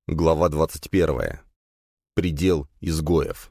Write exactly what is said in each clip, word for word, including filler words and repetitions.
Глава двадцать первая. Предел изгоев.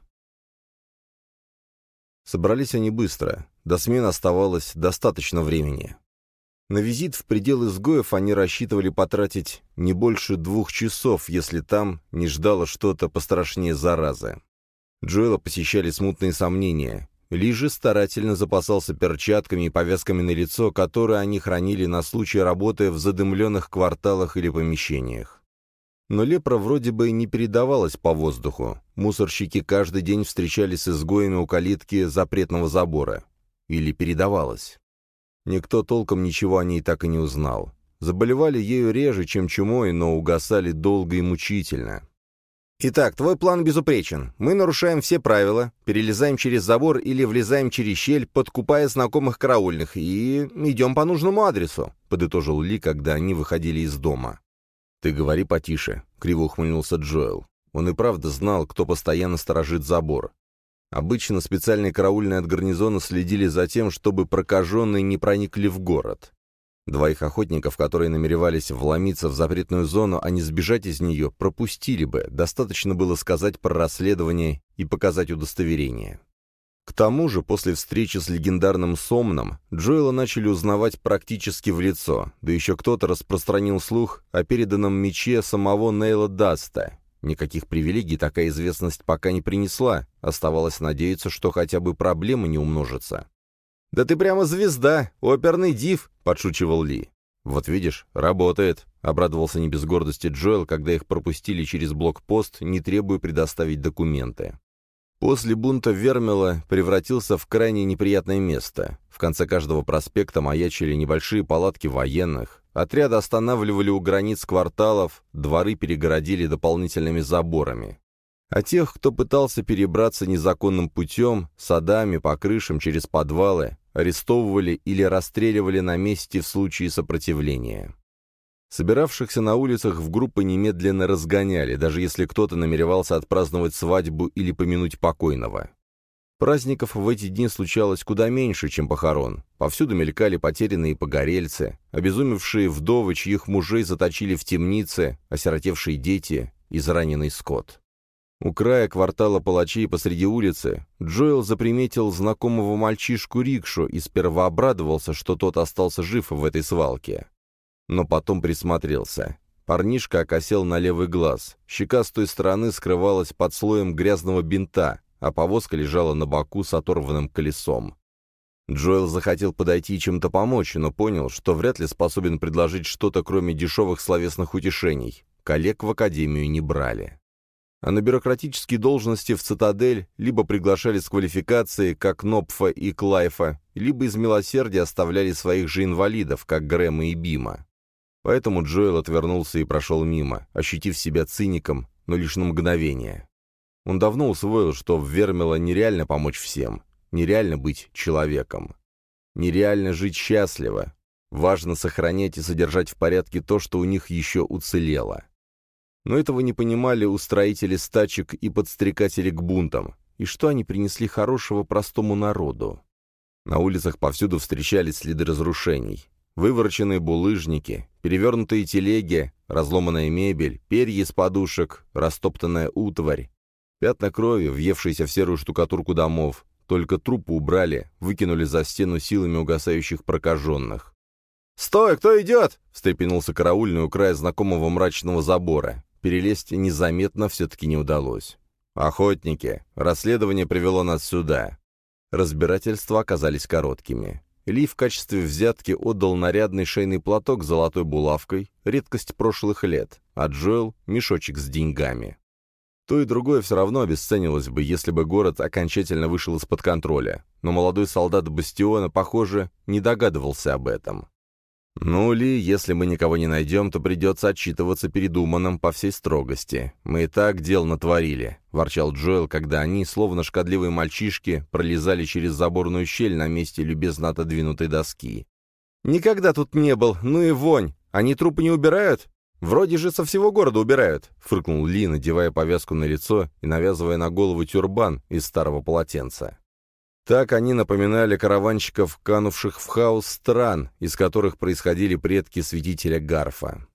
Собрались они быстро. До смены оставалось достаточно времени. На визит в предел изгоев они рассчитывали потратить не больше двух часов, если там не ждало что-то пострашнее заразы. Джоэла посещали смутные сомнения. Ли же старательно запасался перчатками и повязками на лицо, которые они хранили на случай работы в задымленных кварталах или помещениях. Но лепра вроде бы не передавалась по воздуху. Мусорщики каждый день встречались с изгоями у калитки запретного забора. Или передавалась. Никто толком ничего о ней так и не узнал. Заболевали ею реже, чем чумой, но угасали долго и мучительно. «Итак, твой план безупречен. Мы нарушаем все правила, перелезаем через забор или влезаем через щель, подкупая знакомых караульных, и идем по нужному адресу», — подытожил Ли, когда они выходили из дома. «Ты говори потише», — криво ухмыльнулся Джоэл. Он и правда знал, кто постоянно сторожит забор. Обычно специальные караульные от гарнизона следили за тем, чтобы прокаженные не проникли в город. Двоих охотников, которые намеревались вломиться в запретную зону, а не сбежать из нее, пропустили бы, достаточно было сказать про расследование и показать удостоверение. К тому же, после встречи с легендарным Сомном, Джоэла начали узнавать практически в лицо, да еще кто-то распространил слух о переданном мече самого Нейла Даста. Никаких привилегий такая известность пока не принесла, оставалось надеяться, что хотя бы проблемы не умножатся. «Да ты прямо звезда, оперный див», — подшучивал Ли. «Вот видишь, работает», — обрадовался не без гордости Джоэл, когда их пропустили через блокпост, не требуя предоставить документы. После бунта Вермила превратился в крайне неприятное место. В конце каждого проспекта маячили небольшие палатки военных, отряды останавливали у границ кварталов, дворы перегородили дополнительными заборами. А тех, кто пытался перебраться незаконным путем, садами, по крышам, через подвалы, арестовывали или расстреливали на месте в случае сопротивления. Собиравшихся на улицах в группы немедленно разгоняли, даже если кто-то намеревался отпраздновать свадьбу или помянуть покойного. Праздников в эти дни случалось куда меньше, чем похорон. Повсюду мелькали потерянные погорельцы, обезумевшие вдовы, чьих мужей заточили в темнице, осиротевшие дети, израненный скот. У края квартала палачей посреди улицы Джоэл заприметил знакомого мальчишку-рикшу и сперва обрадовался, что тот остался жив в этой свалке. Но потом присмотрелся. Парнишка окосел на левый глаз, щека с той стороны скрывалась под слоем грязного бинта, а повозка лежала на боку с оторванным колесом. Джоэл захотел подойти и чем-то помочь, но понял, что вряд ли способен предложить что-то, кроме дешевых словесных утешений. Коллег в академию не брали. А на бюрократические должности в «Цитадель» либо приглашали с квалификацией, как Нопфа и Клайфа, либо из милосердия оставляли своих же инвалидов, как Грэма и Бима. Поэтому Джоэл отвернулся и прошел мимо, ощутив себя циником, но лишь на мгновение. Он давно усвоил, что в Вермила нереально помочь всем, нереально быть человеком, нереально жить счастливо. Важно сохранять и содержать в порядке то, что у них еще уцелело. Но этого не понимали устроители стачек и подстрекатели к бунтам, и что они принесли хорошего простому народу. На улицах повсюду встречались следы разрушений. Вывороченные булыжники, перевернутые телеги, разломанная мебель, перья из подушек, растоптанная утварь, пятна крови, въевшиеся в серую штукатурку домов. Только трупы убрали, выкинули за стену силами угасающих прокаженных. «Стой, кто идет?» — встрепенулся караульный у края знакомого мрачного забора. Перелезть незаметно все-таки не удалось. «Охотники. Расследование привело нас сюда». Разбирательства оказались короткими. Ли в качестве взятки отдал нарядный шейный платок с золотой булавкой, редкость прошлых лет, а Джоэл — мешочек с деньгами. То и другое все равно обесценилось бы, если бы город окончательно вышел из-под контроля, но молодой солдат Бастиона, похоже, не догадывался об этом. «Ну, Ли, если мы никого не найдем, то придется отчитываться перед Уманом по всей строгости. Мы и так дел натворили», — ворчал Джоэл, когда они, словно шкодливые мальчишки, пролезали через заборную щель на месте любезно отодвинутой доски. «Никогда тут не был, ну и вонь! Они трупы не убирают? Вроде же со всего города убирают», — фыркнул Ли, надевая повязку на лицо и навязывая на голову тюрбан из старого полотенца. Так они напоминали караванщиков, канувших в хаос стран, из которых происходили предки святителя Гарфа.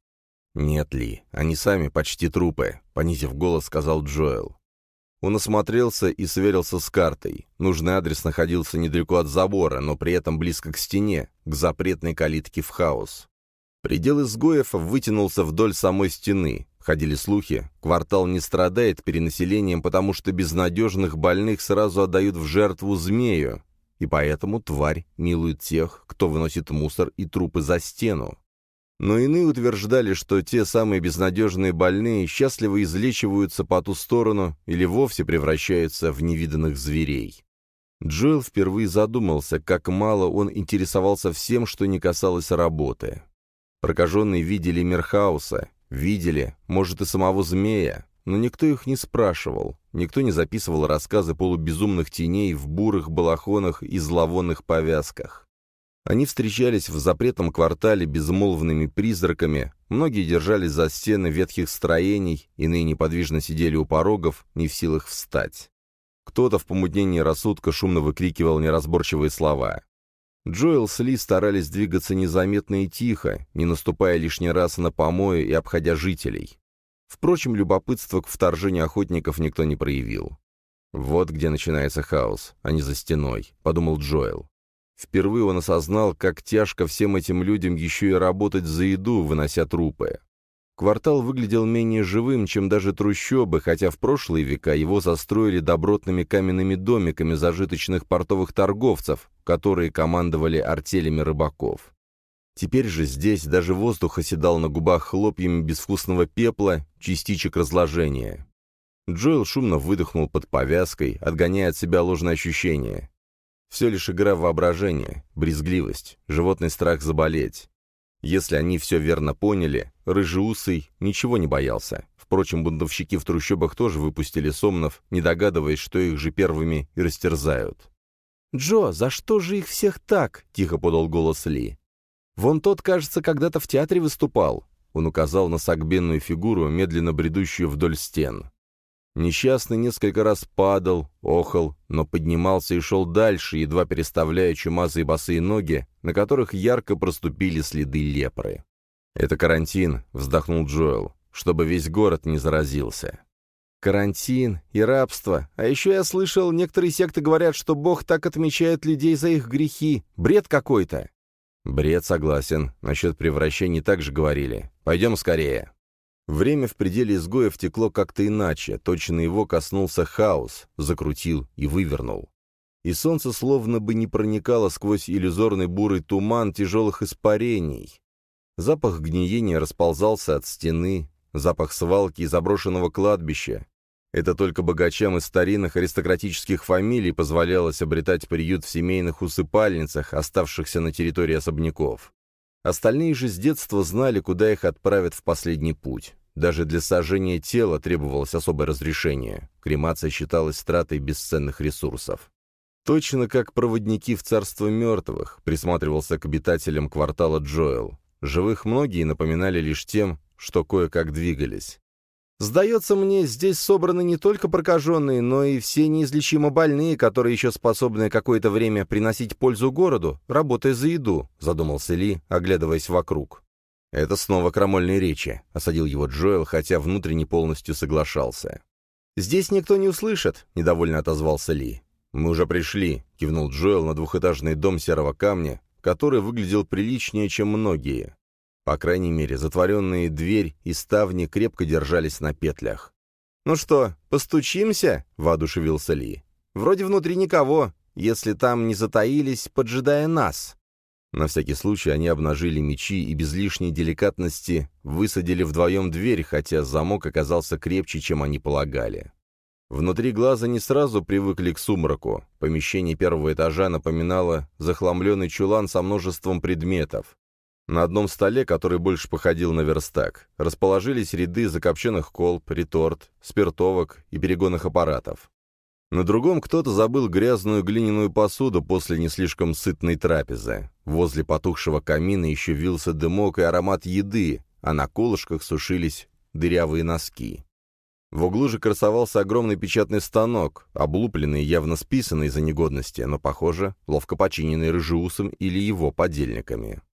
«Нет, Ли, они сами почти трупы», — понизив голос, сказал Джоэл. Он осмотрелся и сверился с картой. Нужный адрес находился недалеко от забора, но при этом близко к стене, к запретной калитке в хаос. Предел изгоев вытянулся вдоль самой стены. Ходили слухи, квартал не страдает перенаселением, потому что безнадежных больных сразу отдают в жертву змею, и поэтому тварь милует тех, кто выносит мусор и трупы за стену. Но иные утверждали, что те самые безнадежные больные счастливо излечиваются по ту сторону или вовсе превращаются в невиданных зверей. Джоэл впервые задумался, как мало он интересовался всем, что не касалось работы. Прокаженные видели мир хаоса, видели, может, и самого змея, но никто их не спрашивал, никто не записывал рассказы полубезумных теней в бурых балахонах и зловонных повязках. Они встречались в запретном квартале безмолвными призраками, многие держались за стены ветхих строений, иные неподвижно сидели у порогов, не в силах встать. Кто-то в помутнении рассудка шумно выкрикивал неразборчивые слова. Джоэл с Ли старались двигаться незаметно и тихо, не наступая лишний раз на помои и обходя жителей. Впрочем, любопытства к вторжению охотников никто не проявил. «Вот где начинается хаос, а не за стеной», — подумал Джоэл. Впервые он осознал, как тяжко всем этим людям еще и работать за еду, вынося трупы. Квартал выглядел менее живым, чем даже трущобы, хотя в прошлые века его застроили добротными каменными домиками зажиточных портовых торговцев, которые командовали артелями рыбаков. Теперь же здесь даже воздух оседал на губах хлопьями безвкусного пепла, частичек разложения. Джоэл шумно выдохнул под повязкой, отгоняя от себя ложные ощущения. Все лишь игра воображения, брезгливость, животный страх заболеть. Если они все верно поняли, рыжеусый ничего не боялся. Впрочем, бунтовщики в трущобах тоже выпустили сомнов, не догадываясь, что их же первыми и растерзают. «Джо, за что же их всех так?» — тихо подал голос Ли. «Вон тот, кажется, когда-то в театре выступал». Он указал на согбенную фигуру, медленно бредущую вдоль стен. Несчастный несколько раз падал, охал, но поднимался и шел дальше, едва переставляя чумазые босые ноги, на которых ярко проступили следы лепры. «Это карантин», — вздохнул Джоэл, — «чтобы весь город не заразился». «Карантин и рабство. А еще я слышал, некоторые секты говорят, что Бог так отмечает людей за их грехи. Бред какой-то». «Бред, согласен. Насчет превращений также говорили. Пойдем скорее». Время в пределе изгоев текло как-то иначе, точно его коснулся хаос, закрутил и вывернул. И солнце словно бы не проникало сквозь иллюзорный бурый туман тяжелых испарений. Запах гниения расползался от стены, запах свалки и заброшенного кладбища. Это только богачам из старинных аристократических фамилий позволялось обретать приют в семейных усыпальницах, оставшихся на территории особняков. Остальные же с детства знали, куда их отправят в последний путь. Даже для сожжения тела требовалось особое разрешение. Кремация считалась тратой бесценных ресурсов. Точно как проводники в царство мертвых, присматривался к обитателям квартала Джоэл. Живых многие напоминали лишь тем, что кое-как двигались. «Сдается мне, здесь собраны не только прокаженные, но и все неизлечимо больные, которые еще способны какое-то время приносить пользу городу, работая за еду», — задумался Ли, оглядываясь вокруг. «Это снова крамольные речи», — осадил его Джоэл, хотя внутренне полностью соглашался. «Здесь никто не услышит», — недовольно отозвался Ли. «Мы уже пришли», — кивнул Джоэл на двухэтажный дом серого камня, который выглядел приличнее, чем многие. По крайней мере, затворенные дверь и ставни крепко держались на петлях. «Ну что, постучимся?» — воодушевился Ли. «Вроде внутри никого, если там не затаились, поджидая нас». На всякий случай они обнажили мечи и без лишней деликатности высадили вдвоем дверь, хотя замок оказался крепче, чем они полагали. Внутри глаза не сразу привыкли к сумраку. Помещение первого этажа напоминало захламленный чулан со множеством предметов. На одном столе, который больше походил на верстак, расположились ряды закопченных колб, реторт, спиртовок и перегонных аппаратов. На другом кто-то забыл грязную глиняную посуду после не слишком сытной трапезы. Возле потухшего камина еще вился дымок и аромат еды, а на колышках сушились дырявые носки. В углу же красовался огромный печатный станок, облупленный, явно списанный из-за негодности, но, похоже, ловко починенный рыжеусом или его подельниками.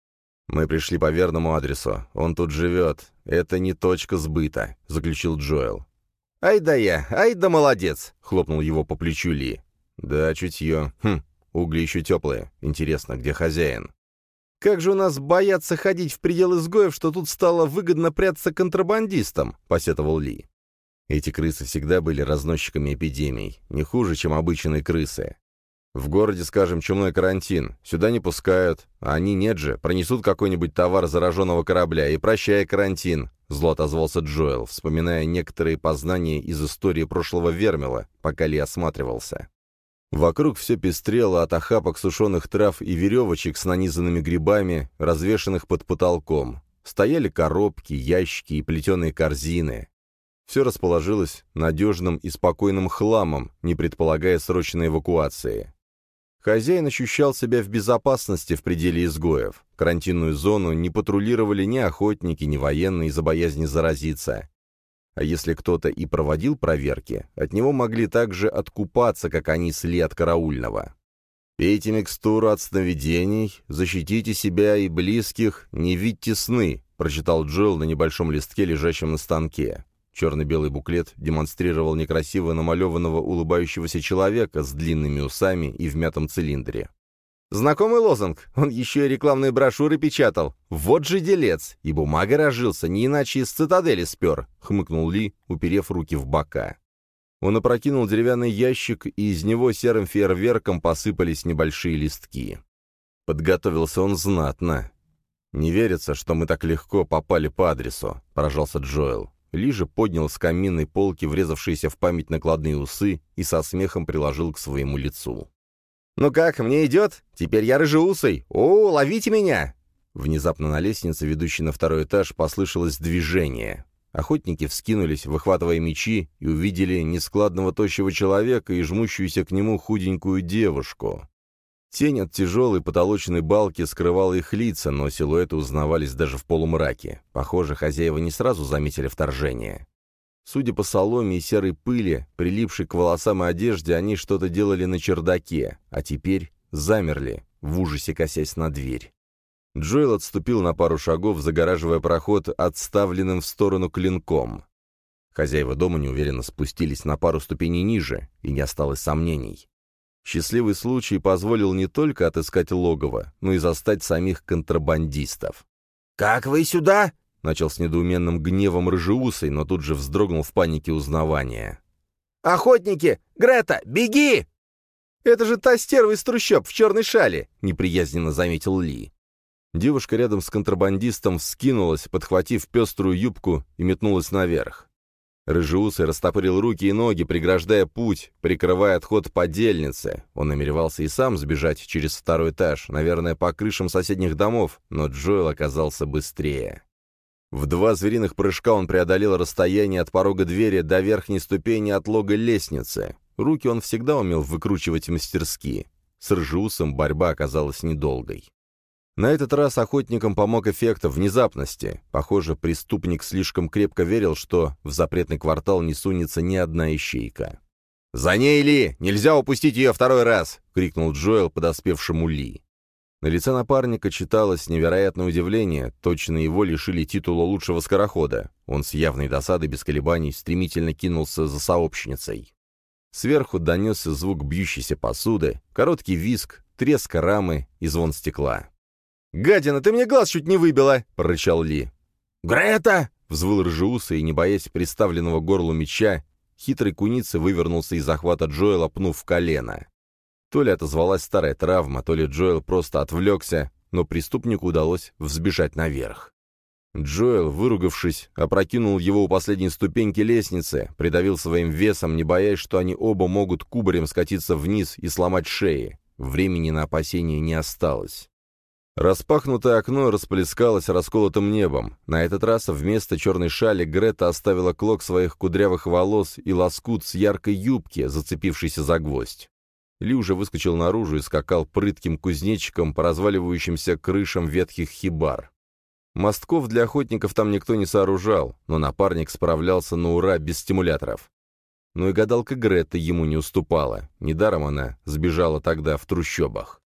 «Мы пришли по верному адресу. Он тут живет. Это не точка сбыта», — заключил Джоэл. «Ай да я! Ай да молодец!» — хлопнул его по плечу Ли. «Да, чутье. Хм, угли еще теплые. Интересно, где хозяин?» «Как же у нас боятся ходить в предел изгоев, что тут стало выгодно прятаться контрабандистам», — посетовал Ли. Эти крысы всегда были разносчиками эпидемий, не хуже, чем обычные крысы. В городе, скажем, чумной карантин. Сюда не пускают. А они нет же. Пронесут какой-нибудь товар зараженного корабля. И прощай карантин. Зло отозвался Джоэл, вспоминая некоторые познания из истории прошлого Вермила, пока Ли осматривался. Вокруг все пестрело от охапок сушеных трав и веревочек с нанизанными грибами, развешанных под потолком. Стояли коробки, ящики и плетеные корзины. Все расположилось надежным и спокойным хламом, не предполагая срочной эвакуации. Хозяин ощущал себя в безопасности в пределе изгоев. Карантинную зону не патрулировали ни охотники, ни военные из-за боязни заразиться. А если кто-то и проводил проверки, от него могли также откупаться, как они с Ли от караульного. «Пейте микстуру от сновидений, защитите себя и близких, не видьте сны», прочитал Джоэл на небольшом листке, лежащем на станке. Черно-белый буклет демонстрировал некрасиво намалеванного улыбающегося человека с длинными усами и в мятом цилиндре. «Знакомый лозунг, он еще и рекламные брошюры печатал. Вот же делец, и бумага разжился, не иначе из цитадели спер», — хмыкнул Ли, уперев руки в бока. Он опрокинул деревянный ящик, и из него серым фейерверком посыпались небольшие листки. Подготовился он знатно. «Не верится, что мы так легко попали по адресу», — поражался Джоэл. Ли же поднял с каминной полки врезавшиеся в память накладные усы и со смехом приложил к своему лицу. «Ну как, мне идет? Теперь я рыжеусый! О, ловите меня!» Внезапно на лестнице, ведущей на второй этаж, послышалось движение. Охотники вскинулись, выхватывая мечи, и увидели нескладного тощего человека и жмущуюся к нему худенькую девушку. Тень от тяжелой потолочной балки скрывала их лица, но силуэты узнавались даже в полумраке. Похоже, хозяева не сразу заметили вторжение. Судя по соломе и серой пыли, прилипшей к волосам и одежде, они что-то делали на чердаке, а теперь замерли, в ужасе косясь на дверь. Джоэл отступил на пару шагов, загораживая проход отставленным в сторону клинком. Хозяева дома неуверенно спустились на пару ступеней ниже, и не осталось сомнений. Счастливый случай позволил не только отыскать логово, но и застать самих контрабандистов. «Как вы сюда?» — начал с недоуменным гневом рыжеусый, но тут же вздрогнул в панике узнавания. «Охотники! Грета, беги!» «Это же та стерва из трущоб в черной шале!» — неприязненно заметил Ли. Девушка рядом с контрабандистом вскинулась, подхватив пеструю юбку, и метнулась наверх. Рыжеусый растопырил руки и ноги, преграждая путь, прикрывая отход подельницы. Он намеревался и сам сбежать через второй этаж, наверное, по крышам соседних домов, но Джоэл оказался быстрее. В два звериных прыжка он преодолел расстояние от порога двери до верхней ступени отлога лестницы. Руки он всегда умел выкручивать мастерски. С Рыжеусом борьба оказалась недолгой. На этот раз охотникам помог эффект внезапности. Похоже, преступник слишком крепко верил, что в запретный квартал не сунется ни одна ищейка. «За ней, Ли! Нельзя упустить ее второй раз!» — крикнул Джоэл подоспевшему Ли. На лице напарника читалось невероятное удивление, точно его лишили титула лучшего скорохода. Он с явной досадой без колебаний стремительно кинулся за сообщницей. Сверху донесся звук бьющейся посуды, короткий визг, треск рамы и звон стекла. «Гадина, ты мне глаз чуть не выбила!» — прорычал Ли. «Грета!» — взвыл рыжеусый, и, не боясь приставленного к горлу меча, хитрый куница вывернулся из захвата Джоэла, пнув в колено. То ли отозвалась старая травма, то ли Джоэл просто отвлекся, но преступнику удалось взбежать наверх. Джоэл, выругавшись, опрокинул его у последней ступеньки лестницы, придавил своим весом, не боясь, что они оба могут кубарем скатиться вниз и сломать шеи. Времени на опасения не осталось. Распахнутое окно расплескалось расколотым небом. На этот раз вместо черной шали Грета оставила клок своих кудрявых волос и лоскут с яркой юбки, зацепившийся за гвоздь. Ли уже выскочил наружу и скакал прытким кузнечиком по разваливающимся крышам ветхих хибар. Мостков для охотников там никто не сооружал, но напарник справлялся на ура без стимуляторов. Но и гадалка Грета ему не уступала. Недаром она сбежала тогда в трущобах.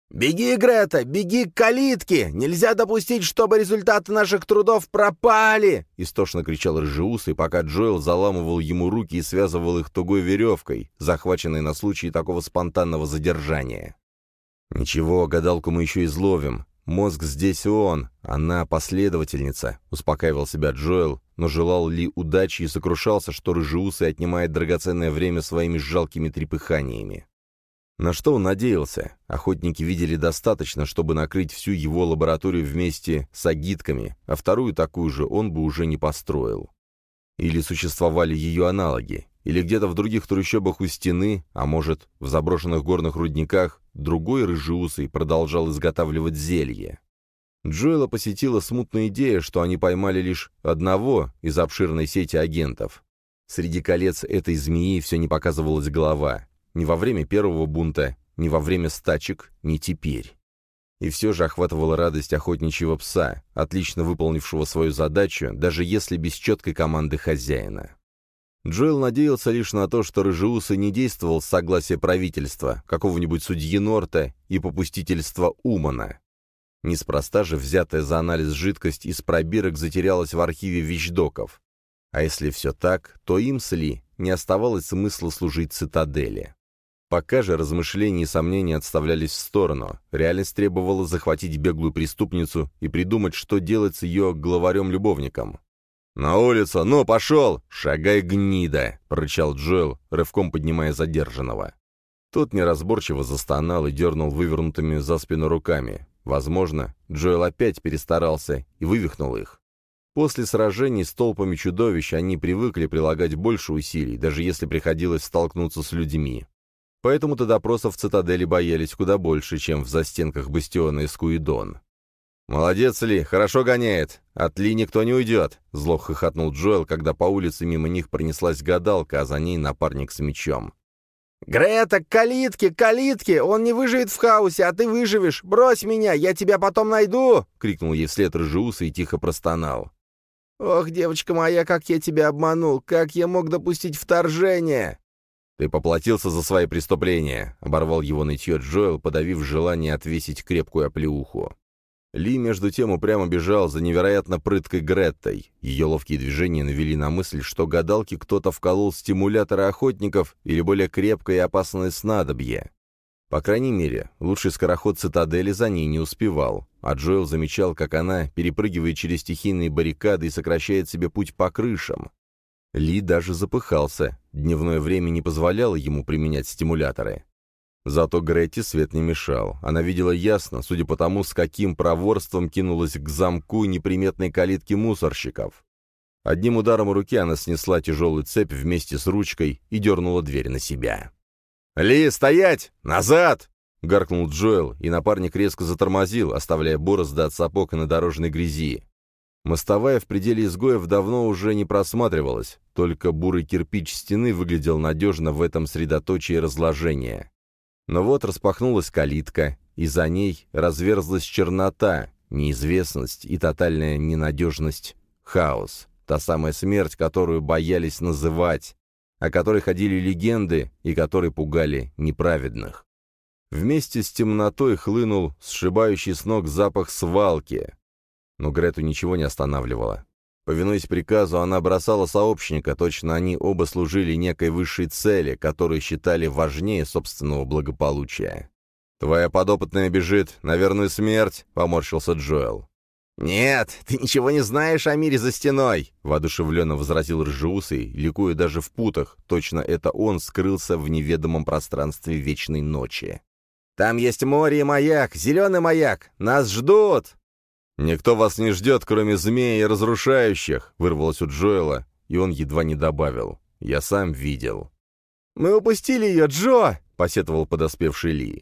«Беги, Грета, беги к калитке! Нельзя допустить, чтобы результаты наших трудов пропали!» — истошно кричал рыжеусый, пока Джоэл заламывал ему руки и связывал их тугой веревкой, захваченной на случай такого спонтанного задержания. «Ничего, гадалку мы еще изловим. Мозг здесь он, она последовательница», — успокаивал себя Джоэл, но желал Ли удачи и сокрушался, что рыжеусый отнимает драгоценное время своими жалкими трепыханиями. На что он надеялся? Охотники видели достаточно, чтобы накрыть всю его лабораторию вместе с агитками, а вторую такую же он бы уже не построил. Или существовали ее аналоги, или где-то в других трущобах у стены, а может, в заброшенных горных рудниках, другой рыжеусый продолжал изготавливать зелье. Джоэла посетила смутная идея, что они поймали лишь одного из обширной сети агентов. Среди колец этой змеи все не показывалась голова. Ни во время первого бунта, ни во время стачек, ни теперь. И все же охватывала радость охотничьего пса, отлично выполнившего свою задачу, даже если без четкой команды хозяина. Джоэл надеялся лишь на то, что рыжеусый не действовал с согласия правительства, какого-нибудь судьи Норта и попустительства Умана. Неспроста же взятая за анализ жидкость из пробирок затерялась в архиве вещдоков. А если все так, то им с Ли не оставалось смысла служить цитадели. Пока же размышления и сомнения отставлялись в сторону, реальность требовала захватить беглую преступницу и придумать, что делать с ее главарем-любовником. «На улицу! Ну, пошел! Шагай, гнида!» — прорычал Джоэл, рывком поднимая задержанного. Тот неразборчиво застонал и дернул вывернутыми за спину руками. Возможно, Джоэл опять перестарался и вывихнул их. После сражений с толпами чудовищ они привыкли прилагать больше усилий, даже если приходилось столкнуться с людьми. Поэтому-то допросов в цитадели боялись куда больше, чем в застенках бастиона Эскуидон. «Молодец, Ли, хорошо гоняет. От Ли никто не уйдет», — зло хохотнул Джоэл, когда по улице мимо них пронеслась гадалка, а за ней напарник с мечом. «Грета, к калитке, к калитке! Он не выживет в хаосе, а ты выживешь! Брось меня, я тебя потом найду!» — крикнул ей вслед рыжеусый и тихо простонал. «Ох, девочка моя, как я тебя обманул! Как я мог допустить вторжение?» «Ты поплатился за свои преступления», — оборвал его нытье Джоэл, подавив желание отвесить крепкую оплеуху. Ли, между тем, упрямо бежал за невероятно прыткой Греттой. Ее ловкие движения навели на мысль, что гадалке кто-то вколол стимуляторы охотников или более крепкое и опасное снадобье. По крайней мере, лучший скороход цитадели за ней не успевал, а Джоэл замечал, как она перепрыгивает через стихийные баррикады и сокращает себе путь по крышам. Ли даже запыхался, дневное время не позволяло ему применять стимуляторы. Зато Гретте свет не мешал. Она видела ясно, судя по тому, с каким проворством кинулась к замку неприметной калитки мусорщиков. Одним ударом руки она снесла тяжелую цепь вместе с ручкой и дернула дверь на себя. «Ли, стоять! Назад!» — гаркнул Джоэл, и напарник резко затормозил, оставляя борозды от сапог и на дорожной грязи. Мостовая в пределе изгоев давно уже не просматривалась, только бурый кирпич стены выглядел надежно в этом средоточии разложения. Но вот распахнулась калитка, и за ней разверзлась чернота, неизвестность и тотальная ненадежность, хаос, та самая смерть, которую боялись называть, о которой ходили легенды и которой пугали неправедных. Вместе с темнотой хлынул сшибающий с ног запах свалки. Но Грету ничего не останавливало. Повинуясь приказу, она бросала сообщника, точно они оба служили некой высшей цели, которую считали важнее собственного благополучия. «Твоя подопытная бежит на верную смерть», — поморщился Джоэл. «Нет, ты ничего не знаешь о мире за стеной», — воодушевленно возразил рыжеусый, ликуя даже в путах, точно это он скрылся в неведомом пространстве вечной ночи. «Там есть море и маяк, зеленый маяк, нас ждут!» «Никто вас не ждет, кроме змей и разрушающих», — вырвалось у Джоэла, и он едва не добавил. «Я сам видел». «Мы упустили ее, Джо!» — посетовал подоспевший Ли.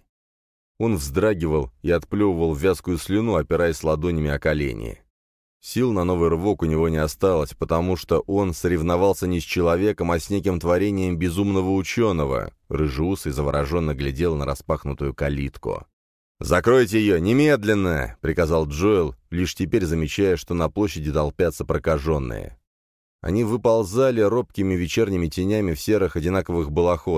Он вздрагивал и отплевывал вязкую слюну, опираясь ладонями о колени. Сил на новый рывок у него не осталось, потому что он соревновался не с человеком, а с неким творением безумного ученого. Рыжеусый завороженно глядел на распахнутую калитку. «Закройте ее, немедленно!» — приказал Джоэл, лишь теперь замечая, что на площади толпятся прокаженные. Они выползали робкими вечерними тенями в серых одинаковых балахонах.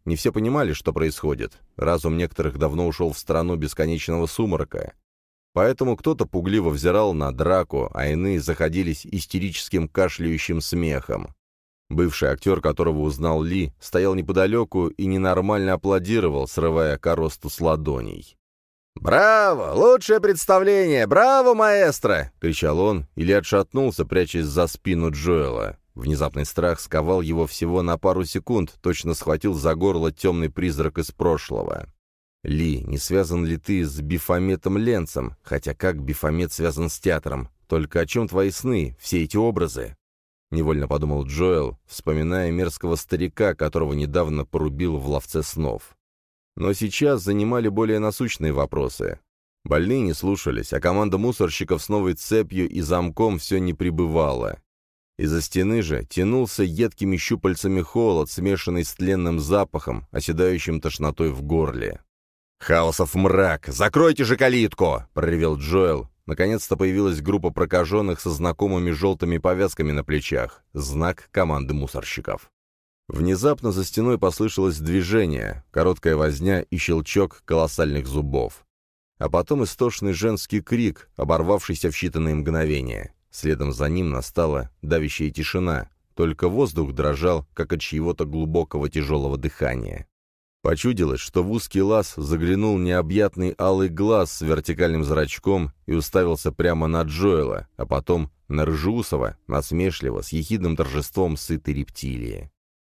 Не все понимали, что происходит. Разум некоторых давно ушел в страну бесконечного сумрака. Поэтому кто-то пугливо взирал на драку, а иные заходились истерическим кашляющим смехом. Бывший актер, которого узнал Ли, стоял неподалеку и ненормально аплодировал, срывая коросту с ладоней. «Браво! Лучшее представление! Браво, маэстро!» — кричал он, или отшатнулся, прячась за спину Джоэла. Внезапный страх сковал его всего на пару секунд, точно схватил за горло темный призрак из прошлого. «Ли, не связан ли ты с Бифометом Ленцем? Хотя как Бифомет связан с театром? Только о чем твои сны, все эти образы?» Невольно подумал Джоэл, вспоминая мерзкого старика, которого недавно порубил в ловце снов. Но сейчас занимали более насущные вопросы. Больные не слушались, а команда мусорщиков с новой цепью и замком все не прибывала. Из-за стены же тянулся едкими щупальцами холод, смешанный с тленным запахом, оседающим тошнотой в горле. «Хаосов мрак! Закройте же калитку!» — проревел Джоэл. Наконец-то появилась группа прокаженных со знакомыми желтыми повязками на плечах. Знак команды мусорщиков. Внезапно за стеной послышалось движение, короткая возня и щелчок колоссальных зубов. А потом истошный женский крик, оборвавшийся в считанные мгновения. Следом за ним настала давящая тишина, только воздух дрожал, как от чьего-то глубокого тяжелого дыхания. Почудилось, что в узкий лаз заглянул необъятный алый глаз с вертикальным зрачком и уставился прямо на Джоэла, а потом на Ржеусова, насмешливо, с ехидным торжеством сытой рептилии.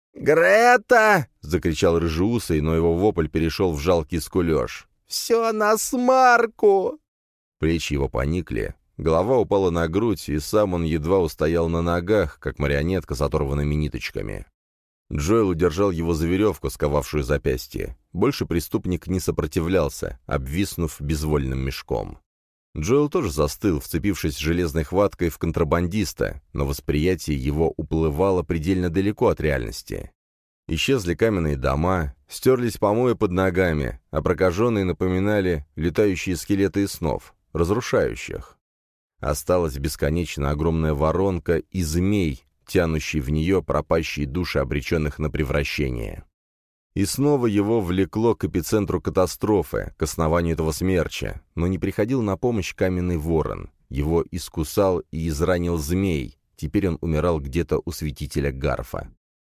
«Грета!» — закричал Ржеусый, но его вопль перешел в жалкий скулеж. «Все на смарку!» Плечи его поникли, голова упала на грудь, и сам он едва устоял на ногах, как марионетка с оторванными ниточками. Джоэл удержал его за веревку, сковавшую запястье. Больше преступник не сопротивлялся, обвиснув безвольным мешком. Джоэл тоже застыл, вцепившись железной хваткой в контрабандиста, но восприятие его уплывало предельно далеко от реальности. Исчезли каменные дома, стерлись помои под ногами, а прокаженные напоминали летающие скелеты из снов, разрушающих. Осталась бесконечно огромная воронка и змей, тянущий в нее пропащие души обреченных на превращение. И снова его влекло к эпицентру катастрофы, к основанию этого смерча, но не приходил на помощь каменный ворон. Его искусал и изранил змей, теперь он умирал где-то у святителя Гарфа.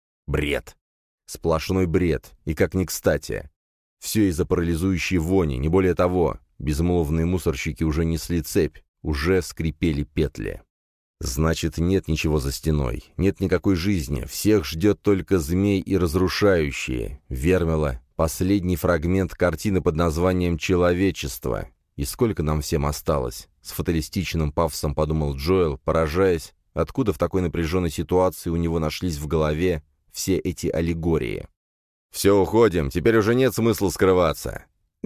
Бред! Сплошной бред, и как ни кстати. Все из-за парализующей вони, не более того. Безмолвные мусорщики уже несли цепь, уже скрипели петли. Значит, нет ничего за стеной, нет никакой жизни, всех ждет только змей и разрушающие. Вермила — последний фрагмент картины под названием «Человечество». И сколько нам всем осталось? С фаталистичным пафосом подумал Джоэл, поражаясь, откуда в такой напряженной ситуации у него нашлись в голове все эти аллегории. «Все, уходим, теперь уже нет смысла скрываться».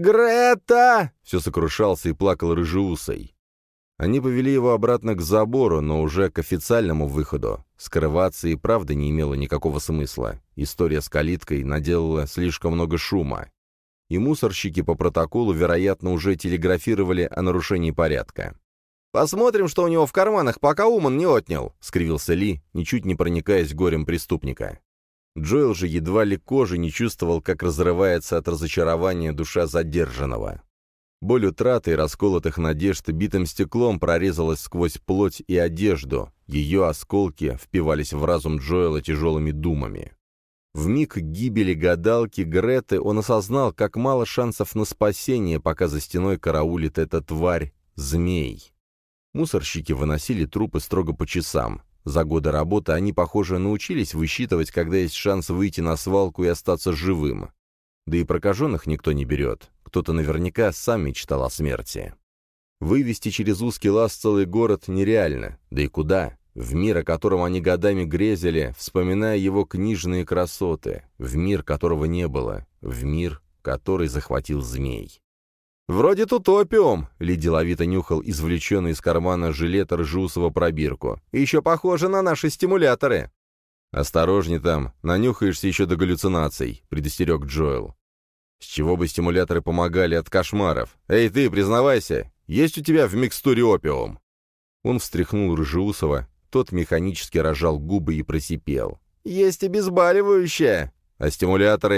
«Грета!» — все сокрушался и плакал Рыжеусый. Они повели его обратно к забору, но уже к официальному выходу. Скрываться и правда не имело никакого смысла. История с калиткой наделала слишком много шума. И мусорщики по протоколу, вероятно, уже телеграфировали о нарушении порядка. «Посмотрим, что у него в карманах, пока Уман не отнял», — скривился Ли, ничуть не проникаясь горем преступника. Джоэл же едва ли кожей не чувствовал, как разрывается от разочарования душа задержанного. Боль утраты и расколотых надежд битым стеклом прорезалась сквозь плоть и одежду, ее осколки впивались в разум Джоэла тяжелыми думами. В миг гибели гадалки Греты он осознал, как мало шансов на спасение, пока за стеной караулит эта тварь — змей. Мусорщики выносили трупы строго по часам. За годы работы они, похоже, научились высчитывать, когда есть шанс выйти на свалку и остаться живым. Да и прокаженных никто не берет. Кто-то наверняка сам мечтал о смерти. Вывести через узкий лаз целый город нереально. Да и куда? В мир, о котором они годами грезили, вспоминая его книжные красоты. В мир, которого не было. В мир, который захватил змей. «Вроде тут опиум», — Ли деловито нюхал извлеченный из кармана жилета Ржеусова пробирку. «И еще похоже на наши стимуляторы». «Осторожней там, нанюхаешься еще до галлюцинаций», — предостерег Джоэл. «С чего бы стимуляторы помогали от кошмаров? Эй, ты, признавайся, есть у тебя в микстуре опиум?» Он встряхнул Ржеусова, тот механически разжал губы и просипел. «Есть обезболивающее!» «А стимуляторы?»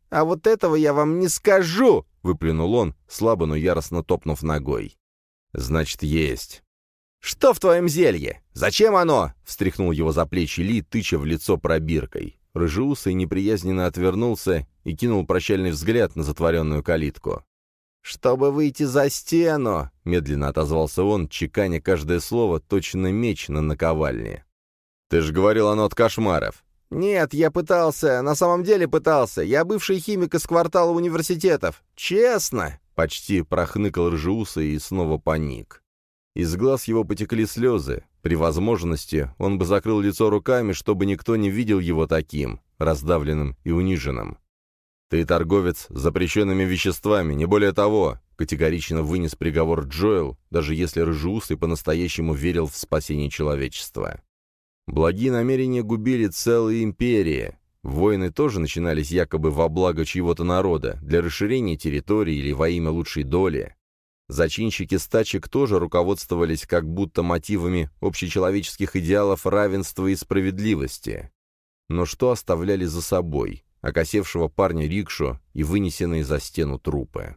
А вот этого я вам не скажу!» — выплюнул он, слабо, но яростно топнув ногой. «Значит, есть». «Что в твоем зелье? Зачем оно?» — встряхнул его за плечи Ли, тыча в лицо пробиркой. Рыжеусый неприязненно отвернулся и кинул прощальный взгляд на затворенную калитку. «Чтобы выйти за стену!» — медленно отозвался он, чеканя каждое слово, точно меч на наковальне. «Ты же говорил, оно от кошмаров». «Нет, я пытался, на самом деле пытался. Я бывший химик из квартала университетов. Честно!» — почти прохныкал Рыжеусый и снова паник. Из глаз его потекли слезы. При возможности он бы закрыл лицо руками, чтобы никто не видел его таким, раздавленным и униженным. «Ты торговец с запрещенными веществами, не более того», — категорично вынес приговор Джоэл, даже если Рыжеусый по-настоящему верил в спасение человечества. Благие намерения губили целые империи. Войны тоже начинались якобы во благо чьего-то народа, для расширения территории или во имя лучшей доли. Зачинщики стачек тоже руководствовались как будто мотивами общечеловеческих идеалов равенства и справедливости. Но что оставляли за собой? Окосевшего парня рикшу и вынесенные за стену трупы.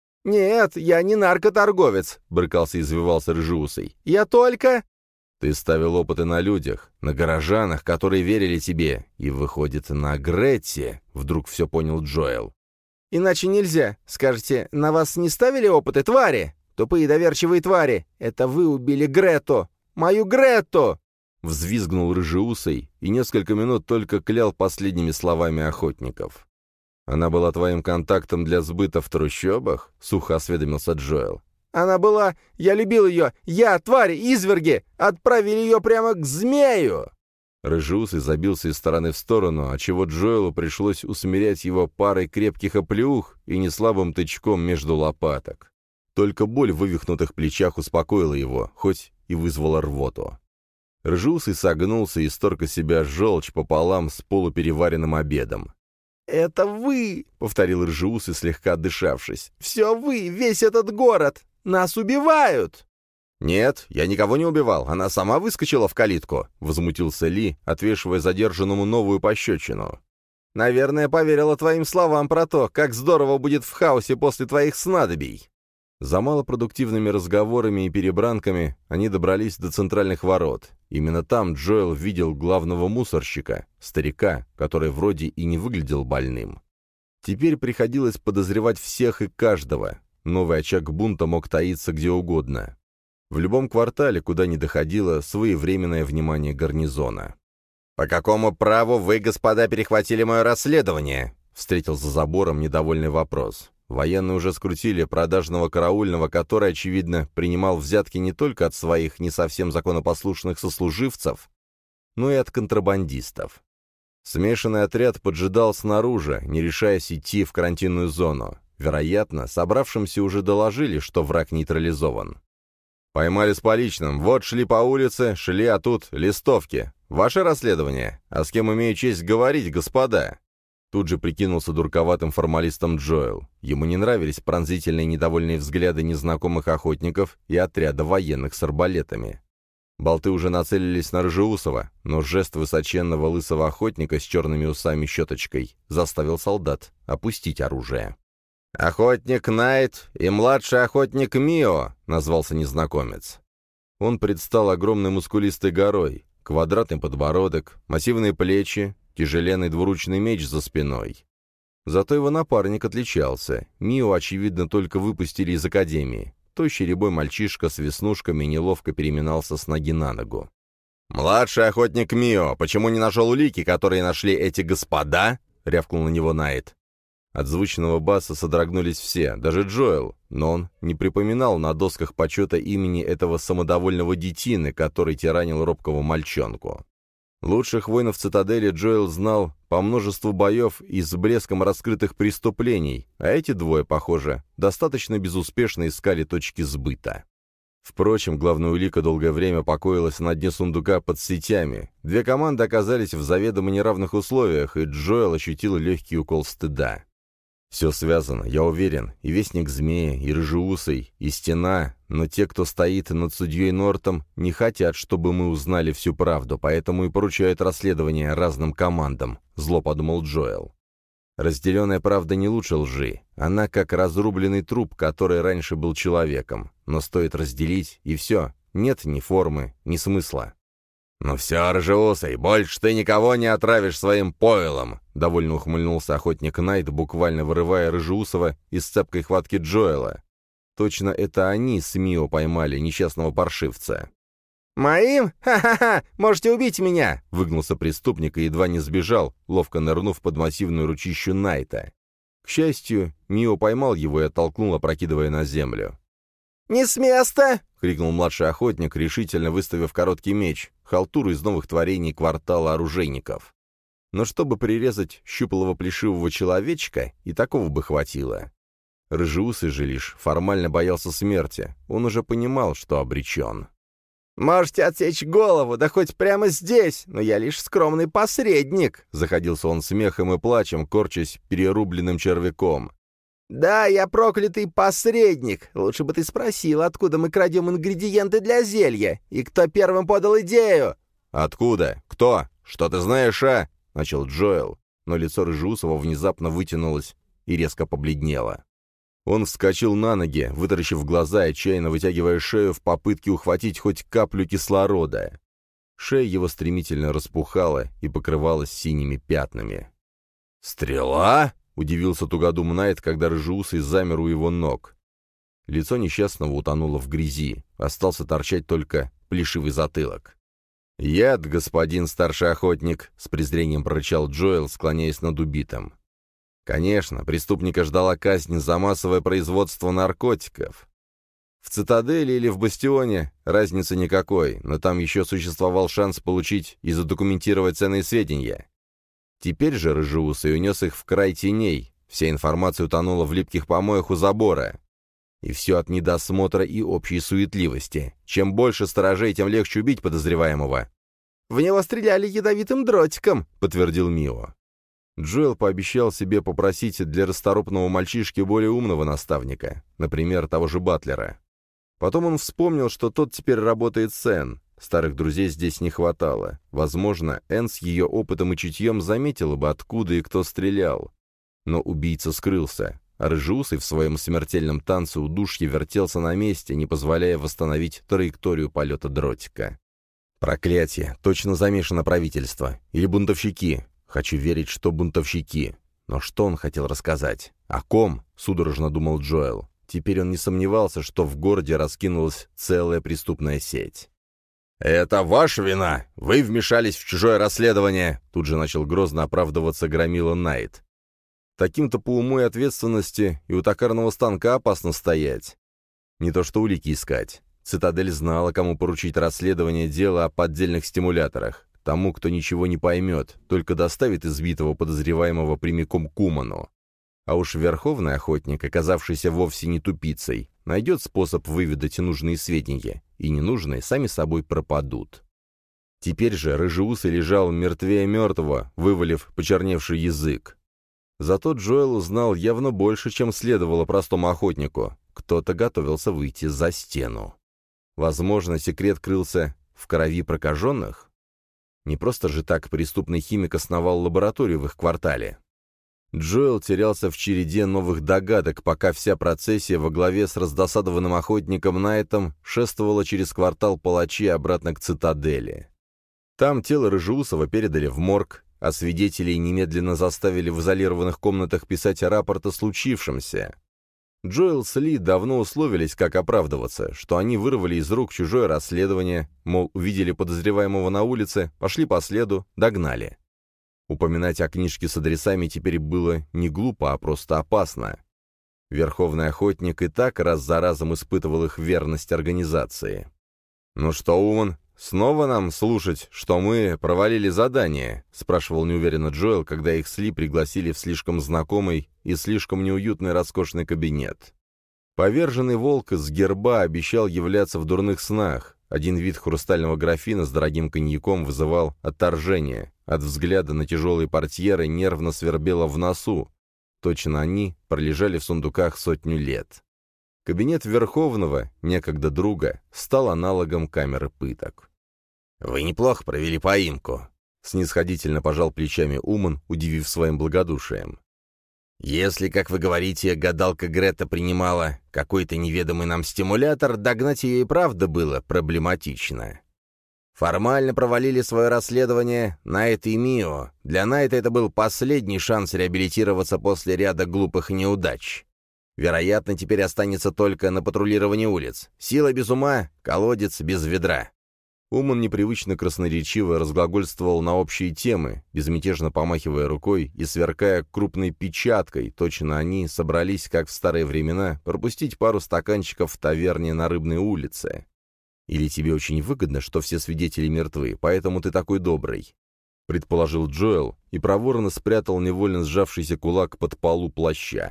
«Нет, я не наркоторговец», — брыкался и извивался Рыжеусый. «Я только...» «Ты ставил опыты на людях, на горожанах, которые верили тебе, и, выходит, на Гретте», — вдруг все понял Джоэл. «Иначе нельзя. Скажете, на вас не ставили опыты, твари? Тупые доверчивые твари. Это вы убили Гретту. Мою Гретту!» Взвизгнул Рыжеусый и несколько минут только клял последними словами охотников. «Она была твоим контактом для сбыта в трущобах?» — сухо осведомился Джоэл. «Она была... Я любил ее. Я, твари, изверги, отправили ее прямо к змею!» Рыжеусый забился из стороны в сторону, отчего Джоэлу пришлось усмирять его парой крепких оплеух и неслабым тычком между лопаток. Только боль в вывихнутых плечах успокоила его, хоть и вызвала рвоту. Рыжеусый согнулся и исторг из себя желчь пополам с полупереваренным обедом. «Это вы!» — повторил Рыжеусый, слегка отдышавшись. «Все вы, весь этот город! Нас убивают!» «Нет, я никого не убивал, она сама выскочила в калитку», — возмутился Ли, отвешивая задержанному новую пощечину. «Наверное, поверила твоим словам про то, как здорово будет в хаосе после твоих снадобий». За малопродуктивными разговорами и перебранками они добрались до центральных ворот. Именно там Джоэл видел главного мусорщика, старика, который вроде и не выглядел больным. Теперь приходилось подозревать всех и каждого. Новый очаг бунта мог таиться где угодно. В любом квартале, куда ни доходило своевременное внимание гарнизона. «По какому праву вы, господа, перехватили мое расследование?» — встретил за забором недовольный вопрос. Военные уже скрутили продажного караульного, который, очевидно, принимал взятки не только от своих не совсем законопослушных сослуживцев, но и от контрабандистов. Смешанный отряд поджидал снаружи, не решаясь идти в карантинную зону. Вероятно, собравшимся уже доложили, что враг нейтрализован. «Поймали с поличным. Вот шли по улице, шли, а тут листовки. Ваше расследование? А с кем имею честь говорить, господа?» Тут же прикинулся дурковатым формалистом Джоэл. Ему не нравились пронзительные недовольные взгляды незнакомых охотников и отряда военных с арбалетами. Болты уже нацелились на Рыжеусова, но жест высоченного лысого охотника с черными усами и щеточкой заставил солдат опустить оружие. «Охотник Найт и младший охотник Мио», — назвался незнакомец. Он предстал огромной мускулистой горой, квадратный подбородок, массивные плечи, тяжеленный двуручный меч за спиной. Зато его напарник отличался. Мио, очевидно, только выпустили из академии. Тощий рябой мальчишка с веснушками неловко переминался с ноги на ногу. «Младший охотник Мио, почему не нашел улики, которые нашли эти господа?» — рявкнул на него Найт. От звучного баса содрогнулись все, даже Джоэл, но он не припоминал на досках почета имени этого самодовольного детины, который тиранил робкого мальчонку. Лучших воинов цитадели Джоэл знал по множеству боев и с блеском раскрытых преступлений, а эти двое, похоже, достаточно безуспешно искали точки сбыта. Впрочем, главная улика долгое время покоилась на дне сундука под сетями. Две команды оказались в заведомо неравных условиях, и Джоэл ощутил легкий укол стыда. Все связано, я уверен, и Вестник Змея, и Рыжеусый, и Стена, но те, кто стоит над судьей Нортом, не хотят, чтобы мы узнали всю правду, поэтому и поручают расследование разным командам, зло подумал Джоэл. Разделенная правда не лучше лжи. Она как разрубленный труп, который раньше был человеком. Но стоит разделить, и все. Нет ни формы, ни смысла. «Ну все, рыжеусый, больше ты никого не отравишь своим пойлом!» — довольно ухмыльнулся охотник Найт, буквально вырывая Рыжеусова из цепкой хватки Джоэла. Точно это они с Мио поймали несчастного паршивца. «Моим? Ха-ха-ха! Можете убить меня!» — выгнулся преступник и едва не сбежал, ловко нырнув под массивную ручищу Найта. К счастью, Мио поймал его и оттолкнул, опрокидывая на землю. «Не с места!» — крикнул младший охотник, решительно выставив короткий меч, халтуру из новых творений квартала оружейников. Но чтобы прирезать щуплого плешивого человечка, и такого бы хватило. Рыжеусый же лишь формально боялся смерти, он уже понимал, что обречен. «Можете отсечь голову, да хоть прямо здесь, но я лишь скромный посредник!» — заходился он смехом и плачем, корчась перерубленным червяком. «Да, я проклятый посредник. Лучше бы ты спросил, откуда мы крадем ингредиенты для зелья, и кто первым подал идею?» «Откуда? Кто? Что ты знаешь, а?» — начал Джоэл, но лицо Рыжеусова внезапно вытянулось и резко побледнело. Он вскочил на ноги, вытаращив глаза, отчаянно вытягивая шею в попытке ухватить хоть каплю кислорода. Шея его стремительно распухала и покрывалась синими пятнами. «Стрела?» — удивился тугодум Найт, когда Рыжеусый замер у его ног. Лицо несчастного утонуло в грязи, остался торчать только плешивый затылок. «Яд, господин старший охотник!» — с презрением прорычал Джоэл, склоняясь над убитым. Конечно, преступника ждала казнь за массовое производство наркотиков. В «Цитадели» или в «Бастионе» разницы никакой, но там еще существовал шанс получить и задокументировать ценные сведения. Теперь же Рыжеусый унес их в край теней, вся информация утонула в липких помоях у забора. И все от недосмотра и общей суетливости. Чем больше сторожей, тем легче убить подозреваемого. «В него стреляли ядовитым дротиком», — подтвердил Мио. Джоэл пообещал себе попросить для расторопного мальчишки более умного наставника, например, того же Батлера. Потом он вспомнил, что тот теперь работает с Энн. Старых друзей здесь не хватало. Возможно, Энн с ее опытом и чутьем заметила бы, откуда и кто стрелял. Но убийца скрылся, а Рыжеусый в своем смертельном танце удушья вертелся на месте, не позволяя восстановить траекторию полета дротика. Проклятие! Точно замешано правительство. Или бунтовщики. Хочу верить, что бунтовщики. Но что он хотел рассказать? О ком? Судорожно думал Джоэл. Теперь он не сомневался, что в городе раскинулась целая преступная сеть. «Это ваша вина! Вы вмешались в чужое расследование!» Тут же начал грозно оправдываться громила Найт. Таким-то по уму и ответственности и у токарного станка опасно стоять. Не то что улики искать. Цитадель знала, кому поручить расследование дела о поддельных стимуляторах. Тому, кто ничего не поймет, только доставит избитого подозреваемого прямиком к Уману. А уж верховный охотник, оказавшийся вовсе не тупицей, найдет способ выведать нужные сведения, и ненужные сами собой пропадут. Теперь же Рыжеусый лежал мертвее мертвого, вывалив почерневший язык. Зато Джоэл узнал явно больше, чем следовало простому охотнику. Кто-то готовился выйти за стену. Возможно, секрет крылся в крови прокаженных? Не просто же так преступный химик основал лабораторию в их квартале. Джоэл терялся в череде новых догадок, пока вся процессия во главе с раздосадованным охотником Найтом шествовала через квартал палачей обратно к цитадели. Там тело Рыжеусова передали в морг, а свидетелей немедленно заставили в изолированных комнатах писать рапорт о случившемся. Джоэл с Ли давно условились, как оправдываться, что они вырвали из рук чужое расследование, мол, увидели подозреваемого на улице, пошли по следу, догнали. Упоминать о книжке с адресами теперь было не глупо, а просто опасно. Верховный охотник и так раз за разом испытывал их верность организации. «Ну что, Уман, снова нам слушать, что мы провалили задание?» — спрашивал неуверенно Джоэл, когда их с Ли пригласили в слишком знакомый и слишком неуютный роскошный кабинет. Поверженный волк с герба обещал являться в дурных снах. Один вид хрустального графина с дорогим коньяком вызывал отторжение. От взгляда на тяжелые портьеры нервно свербело в носу. Точно они пролежали в сундуках сотню лет. Кабинет Верховного, некогда друга, стал аналогом камеры пыток. «Вы неплохо провели поимку», — снисходительно пожал плечами Уман, удивив своим благодушием. Если, как вы говорите, гадалка Грета принимала какой-то неведомый нам стимулятор, догнать ее и правда было проблематично. Формально провалили свое расследование Найт и Мио. Для Найта это был последний шанс реабилитироваться после ряда глупых неудач. Вероятно, теперь останется только на патрулировании улиц. Сила без ума, колодец без ведра. Уман непривычно красноречиво разглагольствовал на общие темы, безмятежно помахивая рукой и сверкая крупной печаткой. Точно они собрались, как в старые времена, пропустить пару стаканчиков в таверне на Рыбной улице. «Или тебе очень выгодно, что все свидетели мертвы, поэтому ты такой добрый», — предположил Джоэл и проворно спрятал невольно сжавшийся кулак под полу плаща.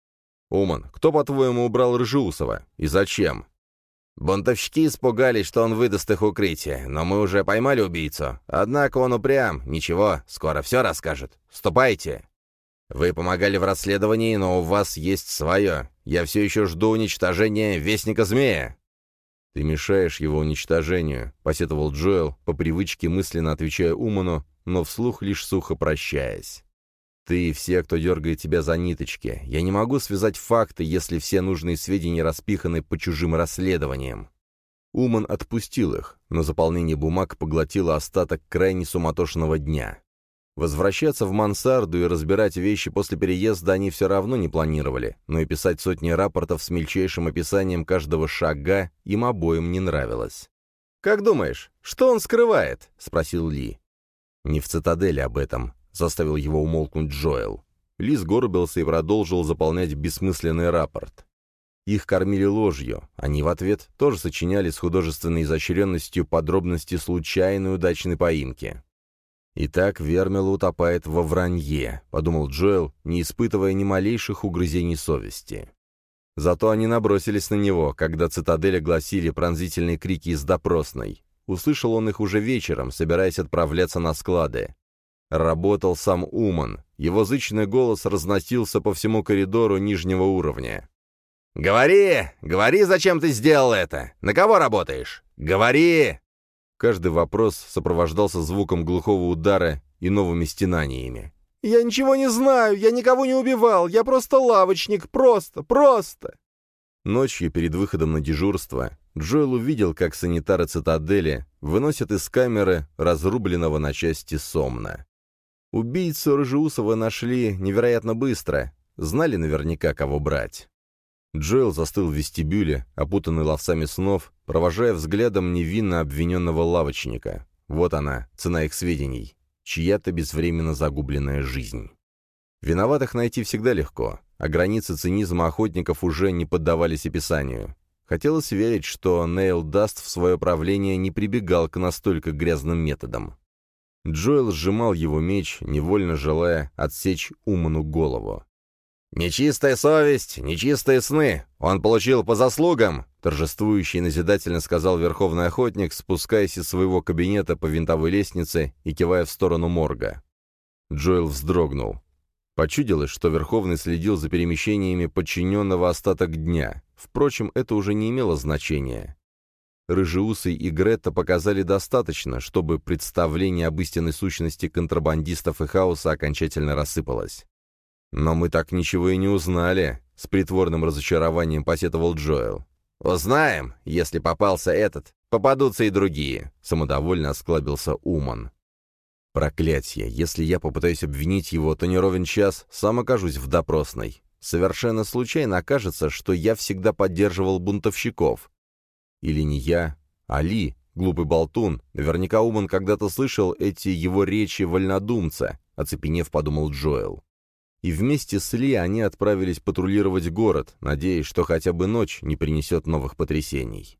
«Уман, кто, по-твоему, убрал Рыжеусова? И зачем?» Бунтовщики испугались, что он выдаст их укрытие, но мы уже поймали убийцу. Однако он упрям. Ничего, скоро все расскажет. Ступайте. Вы помогали в расследовании, но у вас есть свое. Я все еще жду уничтожения Вестника Змея». «Ты мешаешь его уничтожению», — посетовал Джоэл, по привычке мысленно отвечая Уману, но вслух лишь сухо прощаясь. «Ты и все, кто дергает тебя за ниточки. Я не могу связать факты, если все нужные сведения распиханы по чужим расследованиям». Уман отпустил их, но заполнение бумаг поглотило остаток крайне суматошного дня. Возвращаться в мансарду и разбирать вещи после переезда они все равно не планировали, но и писать сотни рапортов с мельчайшим описанием каждого шага им обоим не нравилось. «Как думаешь, что он скрывает?» — спросил Ли. «Не в цитадели об этом», — заставил его умолкнуть Джоэл. Ли сгорбился и продолжил заполнять бессмысленный рапорт. Их кормили ложью, они в ответ тоже сочиняли с художественной изощренностью подробности случайной удачной поимки. «Итак, Вермила утопает во вранье», — подумал Джоэл, не испытывая ни малейших угрызений совести. Зато они набросились на него, когда цитадель огласили пронзительные крики из допросной. Услышал он их уже вечером, собираясь отправляться на склады. Работал сам Уман. Его зычный голос разносился по всему коридору нижнего уровня. «Говори! Говори, зачем ты сделал это! На кого работаешь? Говори!» Каждый вопрос сопровождался звуком глухого удара и новыми стенаниями. «Я ничего не знаю, я никого не убивал, я просто лавочник, просто, просто!» Ночью перед выходом на дежурство Джоэл увидел, как санитары цитадели выносят из камеры разрубленного на части Сомна. Убийцу Рыжеусова нашли невероятно быстро, знали наверняка, кого брать. Джоэл застыл в вестибюле, опутанный ловцами снов, провожая взглядом невинно обвиненного лавочника. Вот она, цена их сведений. Чья-то безвременно загубленная жизнь. Виноватых найти всегда легко, а границы цинизма охотников уже не поддавались описанию. Хотелось верить, что Нейл Даст в свое правление не прибегал к настолько грязным методам. Джоэл сжимал его меч, невольно желая отсечь Уману голову. «Нечистая совесть, нечистые сны. Он получил по заслугам», — торжествующий назидательно сказал верховный охотник, спускаясь из своего кабинета по винтовой лестнице и кивая в сторону морга. Джоэл вздрогнул. Почудилось, что Верховный следил за перемещениями подчиненного остаток дня. Впрочем, это уже не имело значения. Рыжеусый и Гретта показали достаточно, чтобы представление об истинной сущности контрабандистов и хаоса окончательно рассыпалось. «Но мы так ничего и не узнали», — с притворным разочарованием посетовал Джоэл. «Узнаем, если попался этот, попадутся и другие», — самодовольно осклабился Уман. «Проклятье! Если я попытаюсь обвинить его, то не ровен час сам окажусь в допросной. Совершенно случайно окажется, что я всегда поддерживал бунтовщиков. Или не я, а Ли, глупый болтун. Наверняка Уман когда-то слышал эти его речи вольнодумца», — оцепенев, подумал Джоэл. И вместе с Ли они отправились патрулировать город, надеясь, что хотя бы ночь не принесет новых потрясений.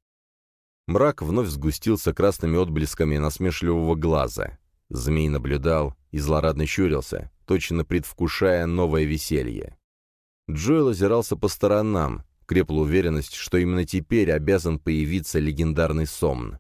Мрак вновь сгустился красными отблесками насмешливого глаза. Змей наблюдал и злорадно щурился, точно предвкушая новое веселье. Джоэл озирался по сторонам, крепла уверенность, что именно теперь обязан появиться легендарный Сомн.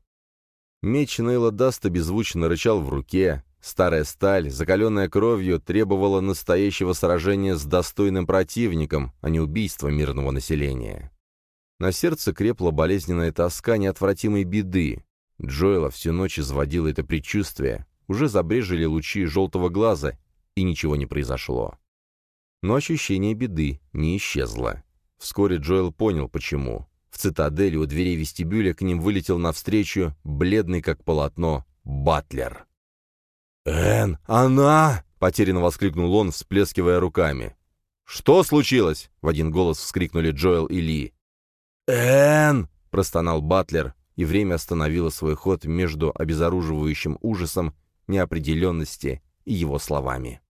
Меч Нейла Даста беззвучно рычал в руке. Старая сталь, закаленная кровью, требовала настоящего сражения с достойным противником, а не убийства мирного населения. На сердце крепла болезненная тоска неотвратимой беды. Джоэла всю ночь изводило это предчувствие. Уже забрежили лучи желтого глаза, и ничего не произошло. Но ощущение беды не исчезло. Вскоре Джоэл понял, почему. В цитадели у дверей вестибюля к ним вылетел навстречу, бледный как полотно, Батлер. «Энн, она!» — потерянно воскликнул он, всплескивая руками. «Что случилось?» — в один голос вскрикнули Джоэл и Ли. «Энн!» — простонал Батлер, и время остановило свой ход между обезоруживающим ужасом, неопределенности и его словами.